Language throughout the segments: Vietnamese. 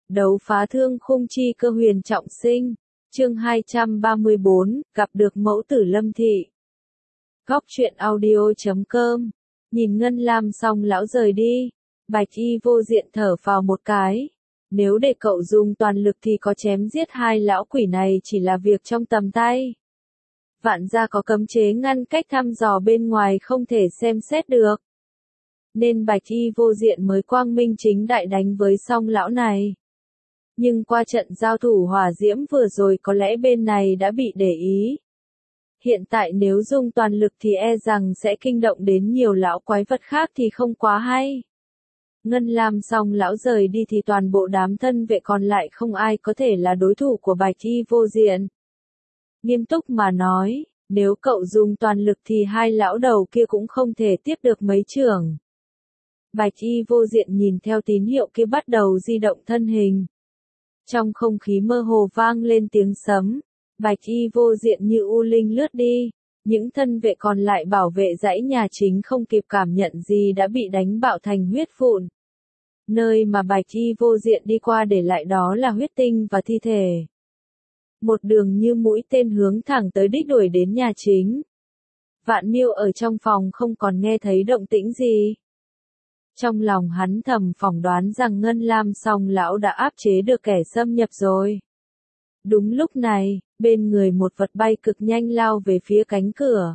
Đấu phá thương khung chi cơ huyền trọng sinh. Chương 234, gặp được mẫu tử Lâm Thị. Góc truyện audio.com. Nhìn Ngân Lam xong lão rời đi. Bạch Y vô diện thở phào một cái. Nếu để cậu dùng toàn lực thì có chém giết hai lão quỷ này chỉ là việc trong tầm tay. Vạn gia có cấm chế ngăn cách thăm dò bên ngoài không thể xem xét được. Nên Bạch Y vô diện mới quang minh chính đại đánh với song lão này. Nhưng qua trận giao thủ hỏa diễm vừa rồi có lẽ bên này đã bị để ý. Hiện tại nếu dùng toàn lực thì e rằng sẽ kinh động đến nhiều lão quái vật khác thì không quá hay. Ngân Lam song lão rời đi thì toàn bộ đám thân vệ còn lại không ai có thể là đối thủ của Bạch Y vô diện. Nghiêm túc mà nói, nếu cậu dùng toàn lực thì hai lão đầu kia cũng không thể tiếp được mấy chưởng. Bạch Y vô diện nhìn theo tín hiệu kia bắt đầu di động thân hình. Trong không khí mơ hồ vang lên tiếng sấm, Bạch Y vô diện như u linh lướt đi, những thân vệ còn lại bảo vệ dãy nhà chính không kịp cảm nhận gì đã bị đánh bạo thành huyết vụn. Nơi mà Bạch Y vô diện đi qua để lại đó là huyết tinh và thi thể. Một đường như mũi tên hướng thẳng tới đích đuổi đến nhà chính. Vạn Miêu ở trong phòng không còn nghe thấy động tĩnh gì. Trong lòng hắn thầm phỏng đoán rằng Ngân Lam song lão đã áp chế được kẻ xâm nhập rồi. Đúng lúc này, bên người một vật bay cực nhanh lao về phía cánh cửa.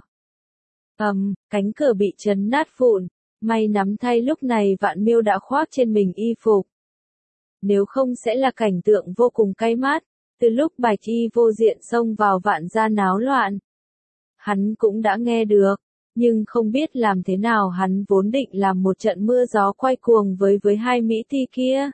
Cánh cửa bị chấn nát vụn, may nắm thay lúc này Vạn Miêu đã khoác trên mình y phục. Nếu không sẽ là cảnh tượng vô cùng cay mắt, từ lúc Bạch Y vô diện xông vào Vạn gia náo loạn. Hắn cũng đã nghe được. Nhưng không biết làm thế nào hắn vốn định làm một trận mưa gió quay cuồng với hai mỹ thi kia.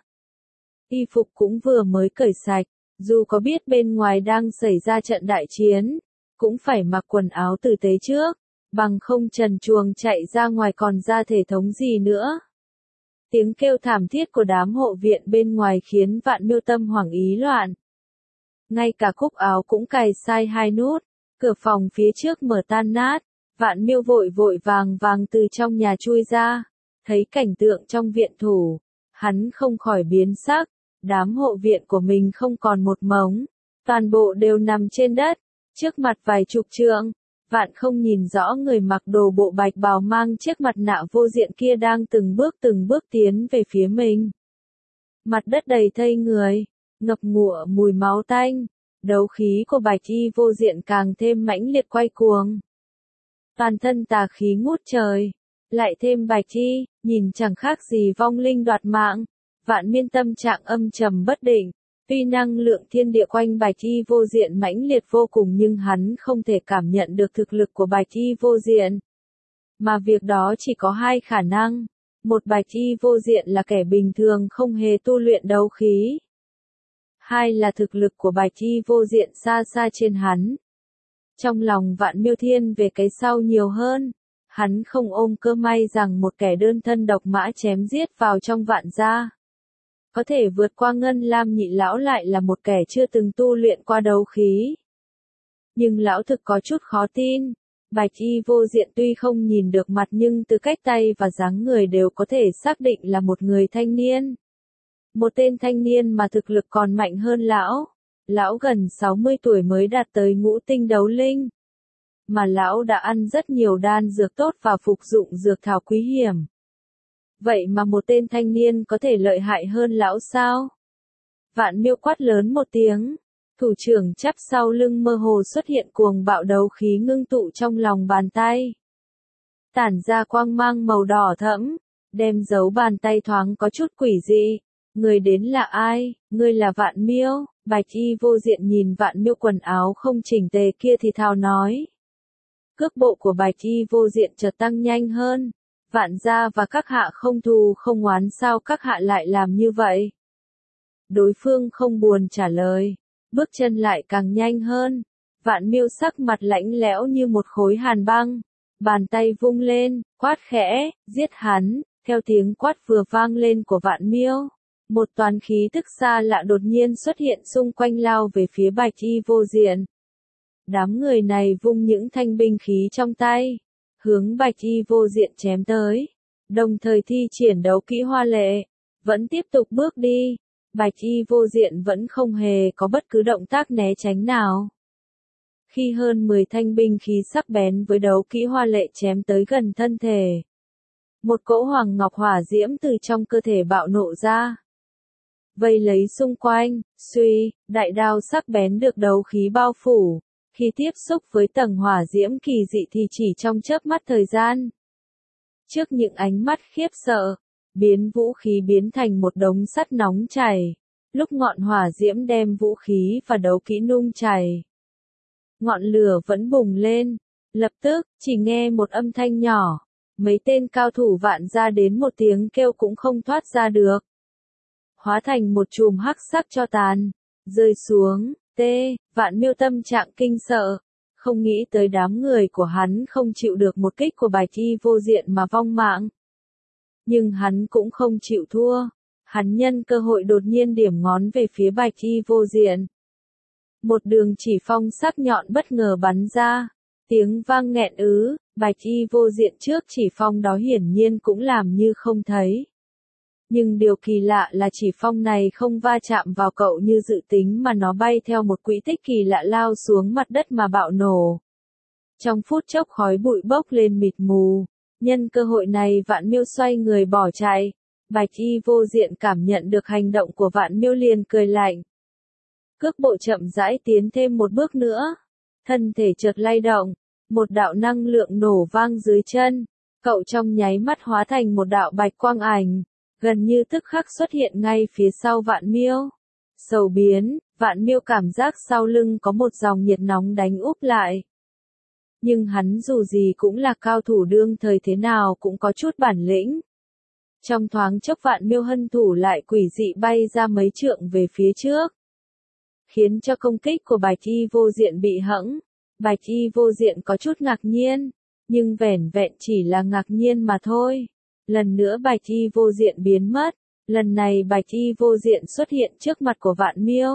Y phục cũng vừa mới cởi sạch, dù có biết bên ngoài đang xảy ra trận đại chiến, cũng phải mặc quần áo tử tế trước, bằng không trần truồng chạy ra ngoài còn ra thể thống gì nữa. Tiếng kêu thảm thiết của đám hộ viện bên ngoài khiến Vạn Miêu tâm hoảng ý loạn. Ngay cả cúc áo cũng cài sai hai nút, cửa phòng phía trước mở tan nát. Vạn Miêu vội vàng từ trong nhà chui ra, thấy cảnh tượng trong viện thủ, hắn không khỏi biến sắc, đám hộ viện của mình không còn một mống, toàn bộ đều nằm trên đất, trước mặt vài chục trượng, Vạn không nhìn rõ người mặc đồ bộ bạch bào mang chiếc mặt nạ vô diện kia đang từng bước tiến về phía mình. Mặt đất đầy thây người, ngập ngụa mùi máu tanh, đấu khí của Bạch Y vô diện càng thêm mãnh liệt quay cuồng. Toàn thân tà khí ngút trời, lại thêm Bạch Y, nhìn chẳng khác gì vong linh đoạt mạng. Vạn Miên tâm trạng âm trầm bất định, tuy năng lượng thiên địa quanh Bạch Y vô diện mãnh liệt vô cùng nhưng hắn không thể cảm nhận được thực lực của Bạch Y vô diện. Mà việc đó chỉ có hai khả năng, một Bạch Y vô diện là kẻ bình thường không hề tu luyện đấu khí. Hai là thực lực của Bạch Y vô diện xa xa trên hắn. Trong lòng Vạn Miêu thiên về cái sau nhiều hơn, hắn không ôm cơ may rằng một kẻ đơn thân độc mã chém giết vào trong Vạn gia. Có thể vượt qua Ngân Lam nhị lão lại là một kẻ chưa từng tu luyện qua đấu khí. Nhưng lão thực có chút khó tin, Bạch Y vô diện tuy không nhìn được mặt nhưng từ cách tay và dáng người đều có thể xác định là một người thanh niên. Một tên thanh niên mà thực lực còn mạnh hơn lão. Lão gần 60 tuổi mới đạt tới ngũ tinh đấu linh. Mà lão đã ăn rất nhiều đan dược tốt và phục dụng dược thảo quý hiểm. Vậy mà một tên thanh niên có thể lợi hại hơn lão sao? Vạn Miêu quát lớn một tiếng. Thủ trưởng chắp sau lưng mơ hồ xuất hiện cuồng bạo đấu khí ngưng tụ trong lòng bàn tay. Tản ra quang mang màu đỏ thẫm, đem dấu bàn tay thoáng có chút quỷ dị. Người đến là ai? Ngươi là Vạn Miêu. Bạch Y vô diện nhìn Vạn Miêu quần áo không chỉnh tề kia thì thào nói. Cước bộ của Bạch Y vô diện chợt tăng nhanh hơn. Vạn gia và các hạ không thù không oán sao các hạ lại làm như vậy? Đối phương không buồn trả lời. Bước chân lại càng nhanh hơn. Vạn Miêu sắc mặt lạnh lẽo như một khối hàn băng. Bàn tay vung lên, quát khẽ, giết hắn. Theo tiếng quát vừa vang lên của Vạn Miêu. Một toán khí tức xa lạ đột nhiên xuất hiện xung quanh lao về phía Bạch Y vô diện. Đám người này vung những thanh binh khí trong tay, hướng Bạch Y vô diện chém tới, đồng thời thi triển đấu kỹ hoa lệ, vẫn tiếp tục bước đi, Bạch y vô diện vẫn không hề có bất cứ động tác né tránh nào. Khi hơn 10 thanh binh khí sắc bén với đấu kỹ hoa lệ chém tới gần thân thể, một cỗ hoàng ngọc hỏa diễm từ trong cơ thể bạo nộ ra, vây lấy xung quanh. Suy, đại đao sắc bén được đấu khí bao phủ, khi tiếp xúc với tầng hỏa diễm kỳ dị thì chỉ trong chớp mắt thời gian. Trước những ánh mắt khiếp sợ, biến vũ khí biến thành một đống sắt nóng chảy, lúc ngọn hỏa diễm đem vũ khí và đấu kỹ nung chảy. Ngọn lửa vẫn bùng lên, lập tức, chỉ nghe một âm thanh nhỏ, mấy tên cao thủ vạn ra đến một tiếng kêu cũng không thoát ra được. Hóa thành một chùm hắc sắc cho tàn, rơi xuống. Vạn Miêu tâm trạng kinh sợ, không nghĩ tới đám người của hắn không chịu được một kích của Bạch y vô diện mà vong mạng. Nhưng hắn cũng không chịu thua, hắn nhân cơ hội đột nhiên điểm ngón về phía Bạch y vô diện. Một đường chỉ phong sắc nhọn bất ngờ bắn ra, tiếng vang nghẹn ứ, Bạch y vô diện trước chỉ phong đó hiển nhiên cũng làm như không thấy. Nhưng điều kỳ lạ là chỉ phong này không va chạm vào cậu như dự tính mà nó bay theo một quỹ tích kỳ lạ lao xuống mặt đất mà bạo nổ. Trong phút chốc khói bụi bốc lên mịt mù, nhân cơ hội này Vạn Miêu xoay người bỏ chạy. Bạch y vô diện cảm nhận được hành động của Vạn Miêu liền cười lạnh. Cước bộ chậm rãi tiến thêm một bước nữa, thân thể chợt lay động, một đạo năng lượng nổ vang dưới chân, cậu trong nháy mắt hóa thành một đạo bạch quang ảnh. Gần như tức khắc xuất hiện ngay phía sau Vạn Miêu. Sầu biến, Vạn Miêu cảm giác sau lưng có một dòng nhiệt nóng đánh úp lại. Nhưng hắn dù gì cũng là cao thủ đương thời thế nào cũng có chút bản lĩnh. Trong thoáng chốc Vạn Miêu hân thủ lại quỷ dị bay ra mấy trượng về phía trước, khiến cho công kích của Bạch y vô diện bị hẫng. Bạch y vô diện có chút ngạc nhiên, nhưng vẻn vẹn chỉ là ngạc nhiên mà thôi. Lần nữa Bạch y vô diện biến mất, lần này Bạch y vô diện xuất hiện trước mặt của Vạn Miêu.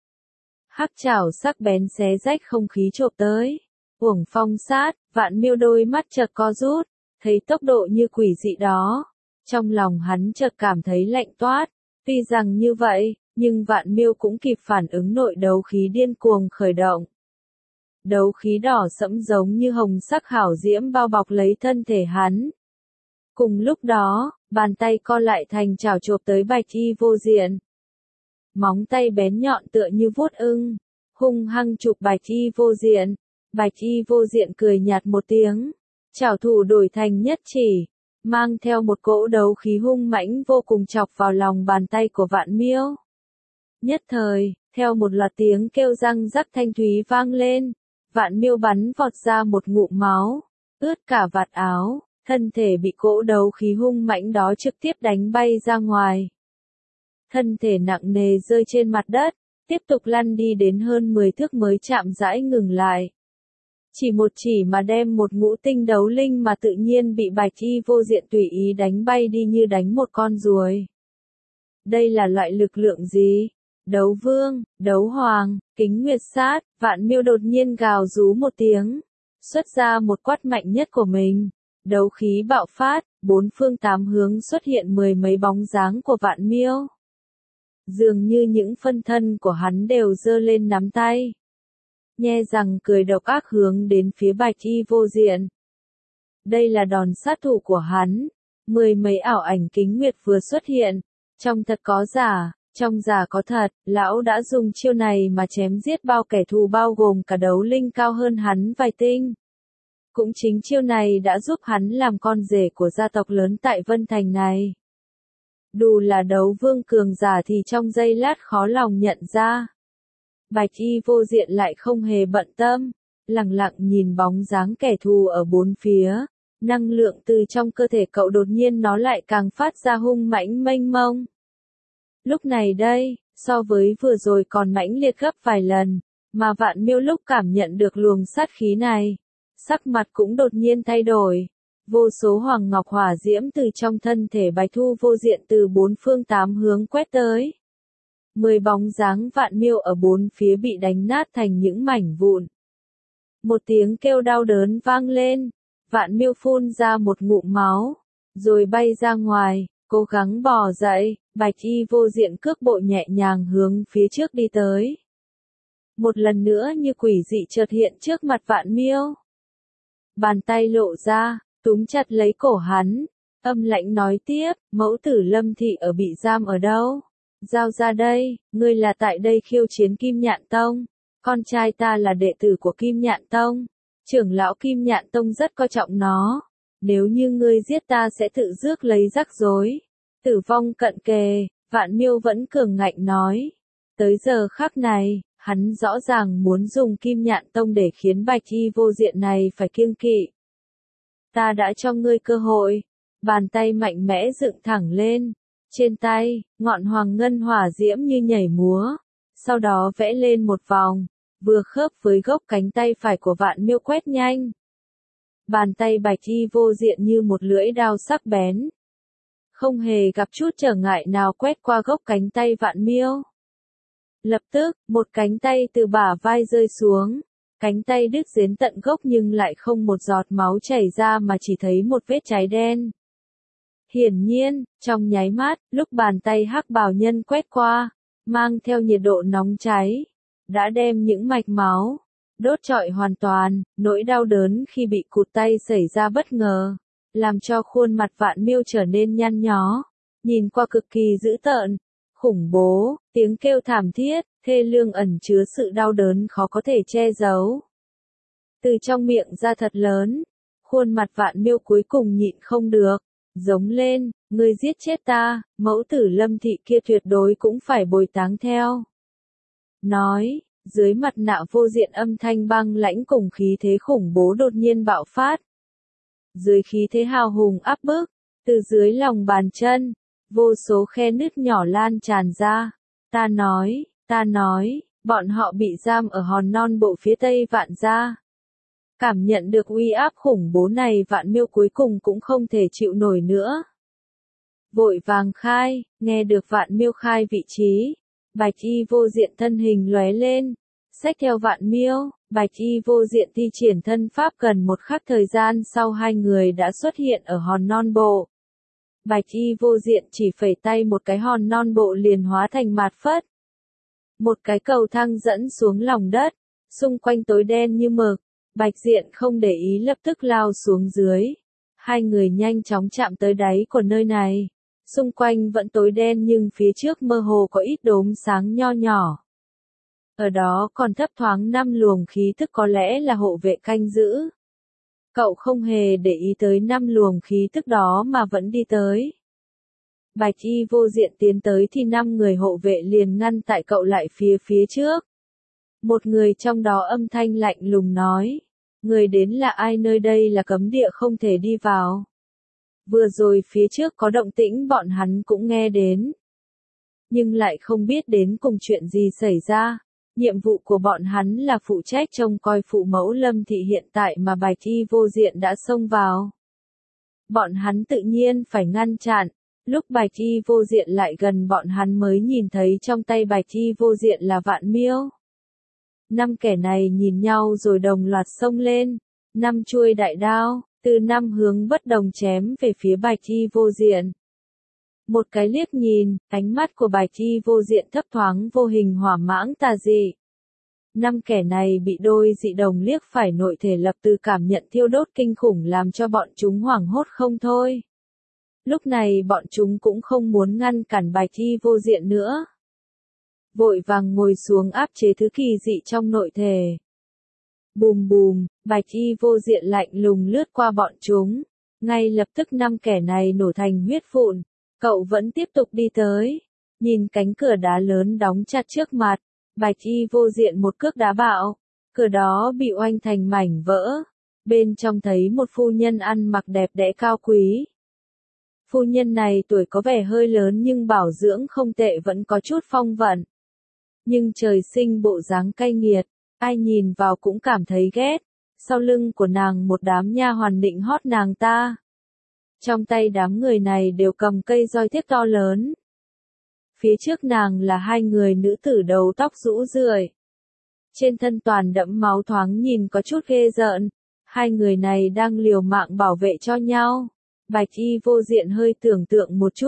Hắc chảo sắc bén xé rách không khí chộp tới, uổng phong sát. Vạn Miêu đôi mắt chợt co rút, thấy tốc độ như quỷ dị đó, trong lòng hắn chợt cảm thấy lạnh toát. Tuy rằng như vậy, nhưng Vạn Miêu cũng kịp phản ứng, nội đấu khí điên cuồng khởi động. Đấu khí đỏ sẫm giống như hồng sắc hảo diễm bao bọc lấy thân thể hắn. Cùng lúc đó, bàn tay co lại thành chảo chộp tới Bạch y vô diện. Móng tay bén nhọn tựa như vuốt ưng, hung hăng chụp Bạch y vô diện. Bạch y vô diện cười nhạt một tiếng, chảo thủ đổi thành nhất chỉ, mang theo một cỗ đấu khí hung mãnh vô cùng chọc vào lòng bàn tay của Vạn Miêu. Nhất thời, theo một loạt tiếng kêu răng rắc thanh thúy vang lên, Vạn Miêu bắn vọt ra một ngụm máu, ướt cả vạt áo. Thân thể bị cỗ đấu khí hung mãnh đó trực tiếp đánh bay ra ngoài. Thân thể nặng nề rơi trên mặt đất, tiếp tục lăn đi đến hơn 10 thước mới chạm rãi ngừng lại. Chỉ một chỉ mà đem một ngũ tinh đấu linh mà tự nhiên bị Bạch y vô diện tùy ý đánh bay đi như đánh một con ruồi. Đây là loại lực lượng gì? Đấu vương, đấu hoàng, kính nguyệt sát. Vạn Miêu đột nhiên gào rú một tiếng, xuất ra một quát mạnh nhất của mình. Đấu khí bạo phát, bốn phương tám hướng xuất hiện mười mấy bóng dáng của Vạn Miêu. Dường như những phân thân của hắn đều giơ lên nắm tay, nhe răng cười độc ác hướng đến phía Bạch y vô diện. Đây là đòn sát thủ của hắn. Mười mấy ảo ảnh kính nguyệt vừa xuất hiện, trong thật có giả, trong giả có thật. Lão đã dùng chiêu này mà chém giết bao kẻ thù, bao gồm cả đấu linh cao hơn hắn vài tinh. Cũng chính chiêu này đã giúp hắn làm con rể của gia tộc lớn tại Vân Thành này. Dù là đấu vương cường giả thì trong giây lát khó lòng nhận ra. Bạch y vô diện lại không hề bận tâm, lặng lặng nhìn bóng dáng kẻ thù ở bốn phía. Năng lượng từ trong cơ thể cậu đột nhiên nó lại càng phát ra hung mãnh mênh mông. Lúc này đây, so với vừa rồi còn mãnh liệt gấp vài lần, mà Vạn Miêu lúc cảm nhận được luồng sát khí này, sắc mặt cũng đột nhiên thay đổi. Vô số hoàng ngọc hỏa diễm từ trong thân thể Bạch Thu vô diện từ bốn phương tám hướng quét tới. 10 bóng dáng Vạn Miêu ở bốn phía bị đánh nát thành những mảnh vụn. Một tiếng kêu đau đớn vang lên, Vạn Miêu phun ra một ngụm máu, rồi bay ra ngoài, cố gắng bò dậy, Bạch y vô diện cước bộ nhẹ nhàng hướng phía trước đi tới. Một lần nữa như quỷ dị chợt hiện trước mặt Vạn Miêu. Bàn tay lộ ra, túm chặt lấy cổ hắn, âm lãnh nói tiếp, mẫu tử Lâm Thị ở bị giam ở đâu? Giao ra đây, ngươi là tại đây khiêu chiến Kim Nhạn Tông. Con trai ta là đệ tử của Kim Nhạn Tông. Trưởng lão Kim Nhạn Tông rất coi trọng nó. Nếu như ngươi giết ta sẽ tự rước lấy rắc rối. Tử vong cận kề, Vạn Miêu vẫn cường ngạnh nói. Tới giờ khắc này, hắn rõ ràng muốn dùng Kim Nhạn Tông để khiến Bạch y vô diện này phải kiêng kỵ. Ta đã cho ngươi cơ hội. Bàn tay mạnh mẽ dựng thẳng lên. Trên tay, ngọn hoàng ngân hỏa diễm như nhảy múa. Sau đó vẽ lên một vòng, vừa khớp với gốc cánh tay phải của Vạn Miêu quét nhanh. Bàn tay Bạch y vô diện như một lưỡi dao sắc bén. Không hề gặp chút trở ngại nào quét qua gốc cánh tay Vạn Miêu. Lập tức, một cánh tay từ bả vai rơi xuống. Cánh tay đứt đến tận gốc nhưng lại không một giọt máu chảy ra mà chỉ thấy một vết cháy đen. Hiển nhiên, trong nháy mắt, lúc bàn tay hắc bào nhân quét qua, mang theo nhiệt độ nóng cháy, đã đem những mạch máu đốt trọi hoàn toàn. Nỗi đau đớn khi bị cụt tay xảy ra bất ngờ, làm cho khuôn mặt Vạn Miêu trở nên nhăn nhó, nhìn qua cực kỳ dữ tợn, khủng bố, tiếng kêu thảm thiết, thê lương ẩn chứa sự đau đớn khó có thể che giấu. Từ trong miệng ra thật lớn, khuôn mặt Vạn Miêu cuối cùng nhịn không được, giống lên, ngươi giết chết ta, mẫu tử Lâm Thị kia tuyệt đối cũng phải bồi táng theo. Nói, dưới mặt nạ vô diện âm thanh băng lãnh cùng khí thế khủng bố đột nhiên bạo phát. Dưới khí thế hào hùng áp bức, từ dưới lòng bàn chân, vô số khe nứt nhỏ lan tràn ra. Ta nói, bọn họ bị giam ở hòn non bộ phía tây Vạn gia. Cảm nhận được uy áp khủng bố này Vạn Miêu cuối cùng cũng không thể chịu nổi nữa. Vội vàng khai, nghe được Vạn Miêu khai vị trí. Bạch y vô diện thân hình lóe lên. Xách theo Vạn Miêu, Bạch y vô diện thi triển thân pháp gần một khắc thời gian sau hai người đã xuất hiện ở hòn non bộ. Bạch y vô diện chỉ phẩy tay một cái hòn non bộ liền hóa thành mạt phất. Một cái cầu thang dẫn xuống lòng đất, xung quanh tối đen như mực. Bạch diện không để ý lập tức lao xuống dưới. Hai người nhanh chóng chạm tới đáy của nơi này. Xung quanh vẫn tối đen nhưng phía trước mơ hồ có ít đốm sáng nho nhỏ. Ở đó còn thấp thoáng 5 luồng khí tức có lẽ là hộ vệ canh giữ. Cậu không hề để ý tới 5 luồng khí tức đó mà vẫn đi tới. Bạch y vô diện tiến tới thì 5 người hộ vệ liền ngăn tại cậu lại phía trước. Một người trong đó âm thanh lạnh lùng nói. Người đến là ai, nơi đây là cấm địa không thể đi vào. Vừa rồi phía trước có động tĩnh bọn hắn cũng nghe đến. Nhưng lại không biết đến cùng chuyện gì xảy ra. Nhiệm vụ của bọn hắn là phụ trách trông coi phụ mẫu Lâm Thị hiện tại mà Bạch y vô diện đã xông vào. Bọn hắn tự nhiên phải ngăn chặn. Lúc Bạch y vô diện lại gần bọn hắn mới nhìn thấy trong tay Bạch y vô diện là Vạn Miêu. 5 kẻ này nhìn nhau rồi đồng loạt xông lên. 5 chuôi đại đao, từ 5 hướng bất đồng chém về phía Bạch y vô diện. Một cái liếc nhìn, ánh mắt của Bạch y vô diện thấp thoáng vô hình hỏa mãng tà dị. 5 kẻ này bị đôi dị đồng liếc phải nội thể lập từ cảm nhận thiêu đốt kinh khủng làm cho bọn chúng hoảng hốt không thôi. Lúc này bọn chúng cũng không muốn ngăn cản Bạch y vô diện nữa. Vội vàng ngồi xuống áp chế thứ kỳ dị trong nội thể. Bùm bùm, Bạch y vô diện lạnh lùng lướt qua bọn chúng. Ngay lập tức 5 kẻ này nổ thành huyết vụn. Cậu vẫn tiếp tục đi tới. Nhìn cánh cửa đá lớn đóng chặt trước mặt. Bạch y vô diện một cước đá bạo. Cửa đó bị oanh thành mảnh vỡ. Bên trong thấy một phu nhân ăn mặc đẹp đẽ cao quý. Phu nhân này tuổi có vẻ hơi lớn nhưng bảo dưỡng không tệ, vẫn có chút phong vận. Nhưng trời sinh bộ dáng cay nghiệt, ai nhìn vào cũng cảm thấy ghét. Sau lưng của nàng một đám nha hoàn định hót nàng ta. Trong tay đám người này đều cầm cây roi thép to lớn. Phía trước nàng là 2 người nữ tử đầu tóc rũ rượi. Trên thân toàn đẫm máu thoáng nhìn có chút ghê rợn. 2 người này đang liều mạng bảo vệ cho nhau. Bạch y vô diện hơi tưởng tượng một chút.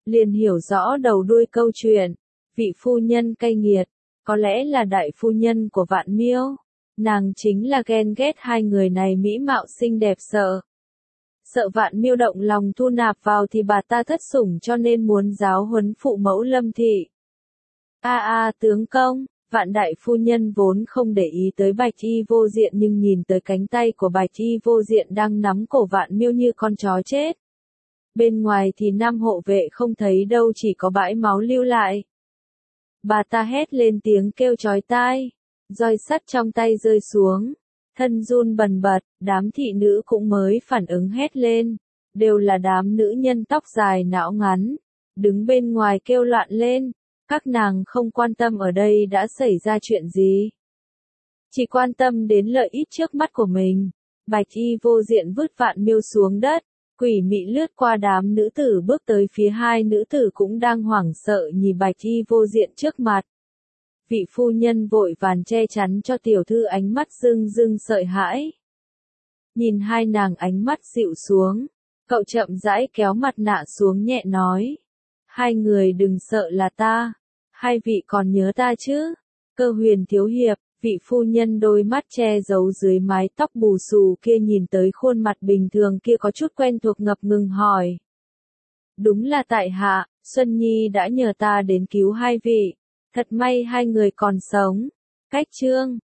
liền hiểu rõ đầu đuôi câu chuyện. Vị phu nhân cay nghiệt, có lẽ là đại phu nhân của Vạn Miêu. Nàng chính là ghen ghét hai người này mỹ mạo xinh đẹp sợ. Sợ Vạn Miêu động lòng thu nạp vào thì bà ta thất sủng cho nên muốn giáo huấn phụ mẫu Lâm thị. Tướng công, Vạn đại phu nhân vốn không để ý tới Bạch Y Vô Diện nhưng nhìn tới cánh tay của Bạch Y Vô Diện đang nắm cổ Vạn Miêu như con chó chết. Bên ngoài thì nam hộ vệ không thấy đâu, chỉ có bãi máu lưu lại. Bà ta hét lên tiếng kêu chói tai, roi sắt trong tay rơi xuống, thân run bần bật, đám thị nữ cũng mới phản ứng hét lên, đều là đám nữ nhân tóc dài não ngắn, đứng bên ngoài kêu loạn lên, các nàng không quan tâm ở đây đã xảy ra chuyện gì. Chỉ quan tâm đến lợi ích trước mắt của mình. Bạch Y Vô Diện vứt Vạn Miêu xuống đất, quỷ mị lướt qua đám nữ tử bước tới phía hai nữ tử cũng đang hoảng sợ nhìn Bạch Y Vô Diện trước mặt. Vị phu nhân vội vàng che chắn cho tiểu thư, ánh mắt rưng rưng sợ hãi. Nhìn hai nàng ánh mắt dịu xuống, cậu chậm rãi kéo mặt nạ xuống nhẹ nói. Hai người đừng sợ là ta, hai vị còn nhớ ta chứ? Cơ Huyền thiếu hiệp. Vị phu nhân đôi mắt che giấu dưới mái tóc bù xù kia nhìn tới khuôn mặt bình thường kia có chút quen thuộc ngập ngừng hỏi. Đúng là tại hạ, Xuân Nhi đã nhờ ta đến cứu hai vị. Thật may hai người còn sống. Cách chương